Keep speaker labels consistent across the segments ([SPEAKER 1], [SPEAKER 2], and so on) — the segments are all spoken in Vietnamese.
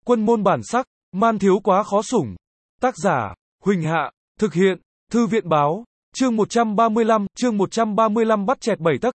[SPEAKER 1] Quân môn bản sắc, man thiếu quá khó sủng. Tác giả, Huỳnh Hạ, thực hiện, Thư viện báo, chương 135 bắt chẹt 7 tấc.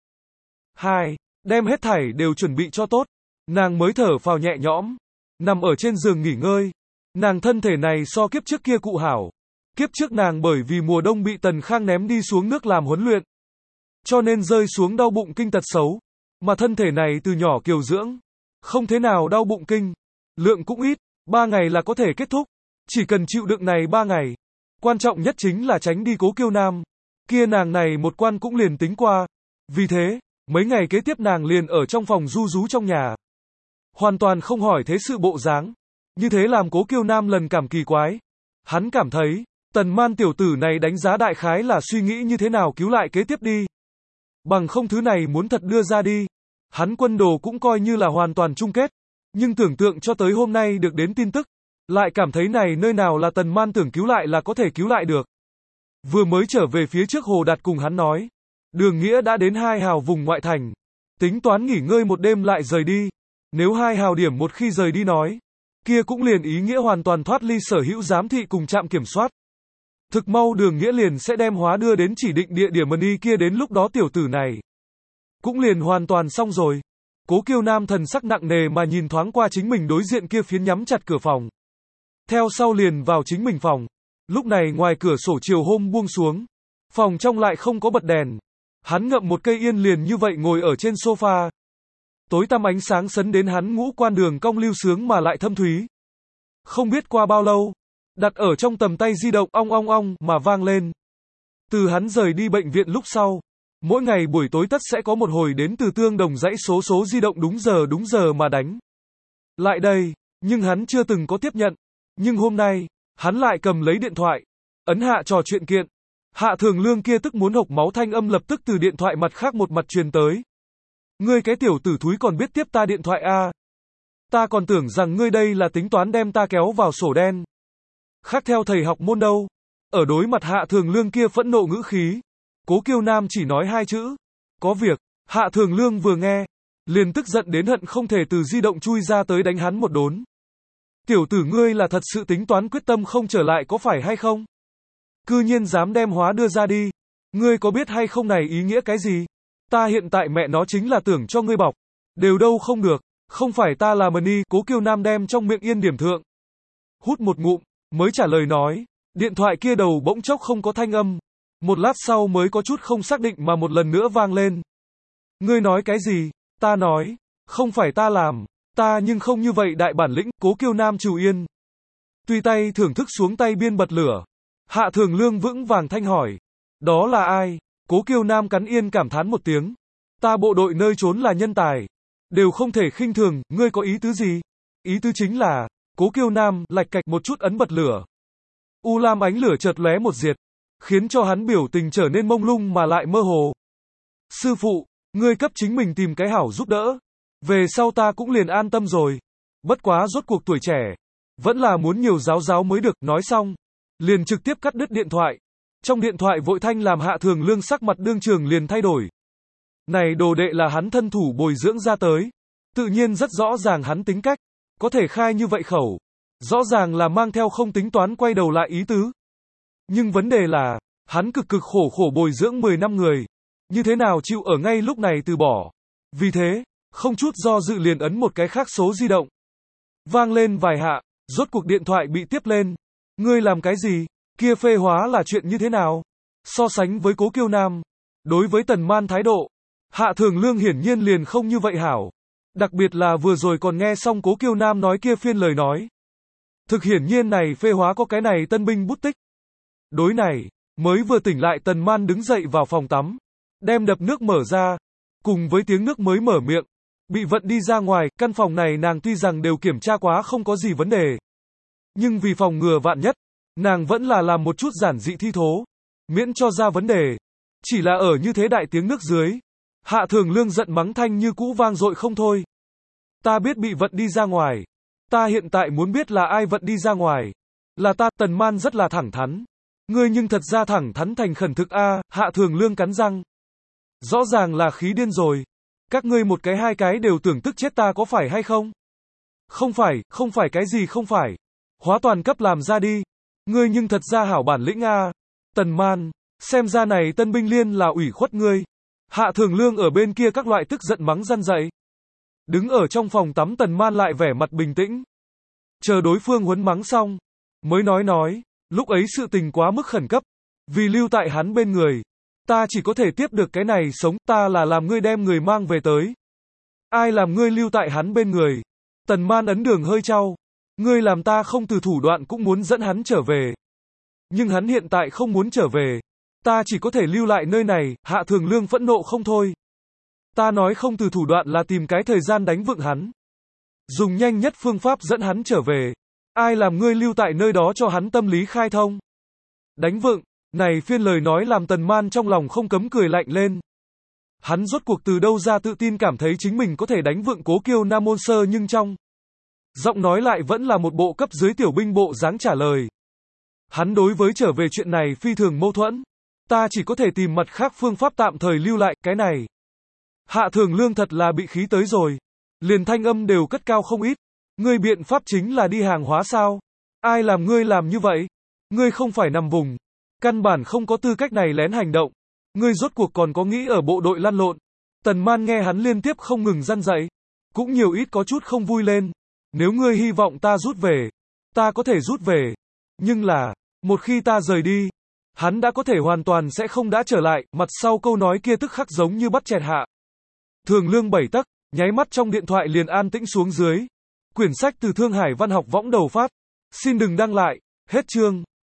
[SPEAKER 1] 2. Đem hết thảy đều chuẩn bị cho tốt. Nàng mới thở phào nhẹ nhõm, nằm ở trên giường nghỉ ngơi. Nàng thân thể này so kiếp trước kia cụ hảo. Kiếp trước nàng bởi vì mùa đông bị Tần Khang ném đi xuống nước làm huấn luyện, cho nên rơi xuống đau bụng kinh tật xấu. Mà thân thể này từ nhỏ kiều dưỡng, không thế nào đau bụng kinh. Lượng cũng ít, 3 ngày là có thể kết thúc. Chỉ cần chịu đựng này 3 ngày. Quan trọng nhất chính là tránh đi Cố Kiêu Nam. Kia nàng này một quan cũng liền tính qua. Vì thế, mấy ngày kế tiếp nàng liền ở trong phòng ru rú trong nhà. Hoàn toàn không hỏi thế sự bộ dáng. Như thế làm Cố Kiêu Nam lần cảm kỳ quái. Hắn cảm thấy, Tần Man tiểu tử này đánh giá đại khái là suy nghĩ như thế nào cứu lại kế tiếp đi. Bằng không thứ này muốn thật đưa ra đi. Hắn quân đồ cũng coi như là hoàn toàn chung kết. Nhưng tưởng tượng cho tới hôm nay được đến tin tức, lại cảm thấy này nơi nào là Tần Man tưởng cứu lại là có thể cứu lại được. Vừa mới trở về phía trước Hồ Đạt cùng hắn nói, Đường Nghĩa đã đến 2 hào vùng ngoại thành, tính toán nghỉ ngơi một đêm lại rời đi. Nếu 2 hào điểm một khi rời đi nói, kia cũng liền ý nghĩa hoàn toàn thoát ly sở hữu giám thị cùng trạm kiểm soát. Thực mau Đường Nghĩa liền sẽ đem hóa đưa đến chỉ định địa điểm đi, kia đến lúc đó tiểu tử này cũng liền hoàn toàn xong rồi. Cố Kiêu Nam thần sắc nặng nề mà nhìn thoáng qua chính mình đối diện kia phiến nhắm chặt cửa phòng. Theo sau liền vào chính mình phòng. Lúc này ngoài cửa sổ chiều hôm buông xuống. Phòng trong lại không có bật đèn. Hắn ngậm một cây yên liền như vậy ngồi ở trên sofa. Tối tăm ánh sáng sấn đến hắn ngũ quan đường cong lưu sướng mà lại thâm thúy. Không biết qua bao lâu, đặt ở trong tầm tay di động ong ong ong mà vang lên. Từ hắn rời đi bệnh viện lúc sau, mỗi ngày buổi tối tất sẽ có một hồi đến từ Tương Đồng dãy số di động đúng giờ mà đánh lại đây, nhưng hắn chưa từng có tiếp nhận. Nhưng hôm nay, hắn lại cầm lấy điện thoại, ấn hạ trò chuyện kiện. Hạ Thường Lương kia tức muốn hộc máu thanh âm lập tức từ điện thoại mặt khác một mặt truyền tới. Ngươi cái tiểu tử thúi còn biết tiếp ta điện thoại à? Ta còn tưởng rằng ngươi đây là tính toán đem ta kéo vào sổ đen. Khác theo thầy học môn đâu. Ở đối mặt Hạ Thường Lương kia phẫn nộ ngữ khí, Cố Kiêu Nam chỉ nói 2 chữ. Có việc. Hạ Thường Lương vừa nghe, liền tức giận đến hận không thể từ di động chui ra tới đánh hắn một đốn. Tiểu tử ngươi là thật sự tính toán quyết tâm không trở lại có phải hay không? Cư nhiên dám đem hóa đưa ra đi. Ngươi có biết hay không này ý nghĩa cái gì? Ta hiện tại mẹ nó chính là tưởng cho ngươi bọc. Đều đâu không được. Không phải ta là Mani. Cố Kiêu Nam đem trong miệng yên điểm thượng. Hút một ngụm, mới trả lời nói. Điện thoại kia đầu bỗng chốc không có thanh âm. Một lát sau mới có chút không xác định mà một lần nữa vang lên. Ngươi nói cái gì? Ta nói. Không phải ta làm. Ta nhưng không như vậy đại bản lĩnh. Cố Kiêu Nam trù yên. Tùy tay thưởng thức xuống tay biên bật lửa. Hạ Thường Lương vững vàng thanh hỏi. Đó là ai? Cố Kiêu Nam cắn yên cảm thán một tiếng. Ta bộ đội nơi trốn là nhân tài. Đều không thể khinh thường. Ngươi có ý tứ gì? Ý tứ chính là, Cố Kiêu Nam lạch cạch một chút ấn bật lửa. U lam ánh lửa chợt lóe một diệt, khiến cho hắn biểu tình trở nên mông lung mà lại mơ hồ. Sư phụ, ngươi cấp chính mình tìm cái hảo giúp đỡ. Về sau ta cũng liền an tâm rồi. Bất quá rốt cuộc tuổi trẻ, vẫn là muốn nhiều giáo mới được. Nói xong, liền trực tiếp cắt đứt điện thoại. Trong điện thoại vội thanh làm Hạ Thường Lương sắc mặt đương trường liền thay đổi. Này đồ đệ là hắn thân thủ bồi dưỡng ra tới. Tự nhiên rất rõ ràng hắn tính cách. Có thể khai như vậy khẩu. Rõ ràng là mang theo không tính toán quay đầu lại ý tứ. Nhưng vấn đề là, hắn cực khổ bồi dưỡng 10 năm người. Như thế nào chịu ở ngay lúc này từ bỏ. Vì thế, không chút do dự liền ấn một cái khác số di động. Vang lên vài hạ, rốt cuộc điện thoại bị tiếp lên. Ngươi làm cái gì? Kia phê hóa là chuyện như thế nào? So sánh với Cố Kiêu Nam, đối với Tần Man thái độ, Hạ Thường Lương hiển nhiên liền không như vậy hảo. Đặc biệt là vừa rồi còn nghe xong Cố Kiêu Nam nói kia phiên lời nói. Thực hiển nhiên này phê hóa có cái này tân binh bút tích. Đối này, mới vừa tỉnh lại Tần Man đứng dậy vào phòng tắm, đem đập nước mở ra, cùng với tiếng nước mới mở miệng, bị vận đi ra ngoài. Căn phòng này nàng tuy rằng đều kiểm tra quá không có gì vấn đề, nhưng vì phòng ngừa vạn nhất, nàng vẫn là làm một chút giản dị thi thố, miễn cho ra vấn đề. Chỉ là ở như thế đại tiếng nước dưới, Hạ Thường Lương giận mắng thanh như cũ vang dội không thôi. Ta biết bị vận đi ra ngoài. Ta hiện tại muốn biết là ai vận đi ra ngoài. Là ta. Tần Man rất là thẳng thắn. Ngươi nhưng thật ra thẳng thắn thành khẩn thực a. Hạ Thường Lương cắn răng. Rõ ràng là khí điên rồi. Các ngươi một cái hai cái đều tưởng tức chết ta có phải hay không? Không phải cái gì không phải. Hóa toàn cấp làm ra đi. Ngươi nhưng thật ra hảo bản lĩnh a. Tần Man, xem ra này Tân Binh Liên là ủy khuất ngươi. Hạ Thường Lương ở bên kia các loại tức giận mắng răn dậy. Đứng ở trong phòng tắm Tần Man lại vẻ mặt bình tĩnh. Chờ đối phương huấn mắng xong, mới nói, lúc ấy sự tình quá mức khẩn cấp. Vì lưu tại hắn bên người, ta chỉ có thể tiếp được cái này sống, ta là làm ngươi đem người mang về tới. Ai làm ngươi lưu tại hắn bên người? Tần Man ấn đường hơi trao. Ngươi làm ta không từ thủ đoạn cũng muốn dẫn hắn trở về. Nhưng hắn hiện tại không muốn trở về. Ta chỉ có thể lưu lại nơi này, Hạ Thường Lương phẫn nộ không thôi. Ta nói không từ thủ đoạn là tìm cái thời gian đánh vựng hắn. Dùng nhanh nhất phương pháp dẫn hắn trở về. Ai làm ngươi lưu tại nơi đó cho hắn tâm lý khai thông? Đánh vựng, này phiên lời nói làm Tần Man trong lòng không cấm cười lạnh lên. Hắn rốt cuộc từ đâu ra tự tin cảm thấy chính mình có thể đánh vựng Cố Kiêu Nam Môn Sơ, nhưng trong giọng nói lại vẫn là một bộ cấp dưới tiểu binh bộ dáng trả lời. Hắn đối với trở về chuyện này phi thường mâu thuẫn. Ta chỉ có thể tìm mặt khác phương pháp tạm thời lưu lại, cái này. Hạ Thường Lương thật là bị khí tới rồi. Liền thanh âm đều cất cao không ít. Ngươi biện pháp chính là đi hàng hóa sao? Ai làm ngươi làm như vậy? Ngươi không phải nằm vùng. Căn bản không có tư cách này lén hành động. Ngươi rốt cuộc còn có nghĩ ở bộ đội lăn lộn. Tần Man nghe hắn liên tiếp không ngừng răn dạy. Cũng nhiều ít có chút không vui lên. Nếu ngươi hy vọng ta rút về, ta có thể rút về. Nhưng là, một khi ta rời đi, hắn đã có thể hoàn toàn sẽ không đã trở lại. Mặt sau câu nói kia tức khắc giống như bắt chẹt Hạ Thường Lương 7 tấc, nháy mắt trong điện thoại liền an tĩnh xuống dưới. Quyển sách từ Thương Hải Văn học võng đầu phát. Xin đừng đăng lại. Hết chương.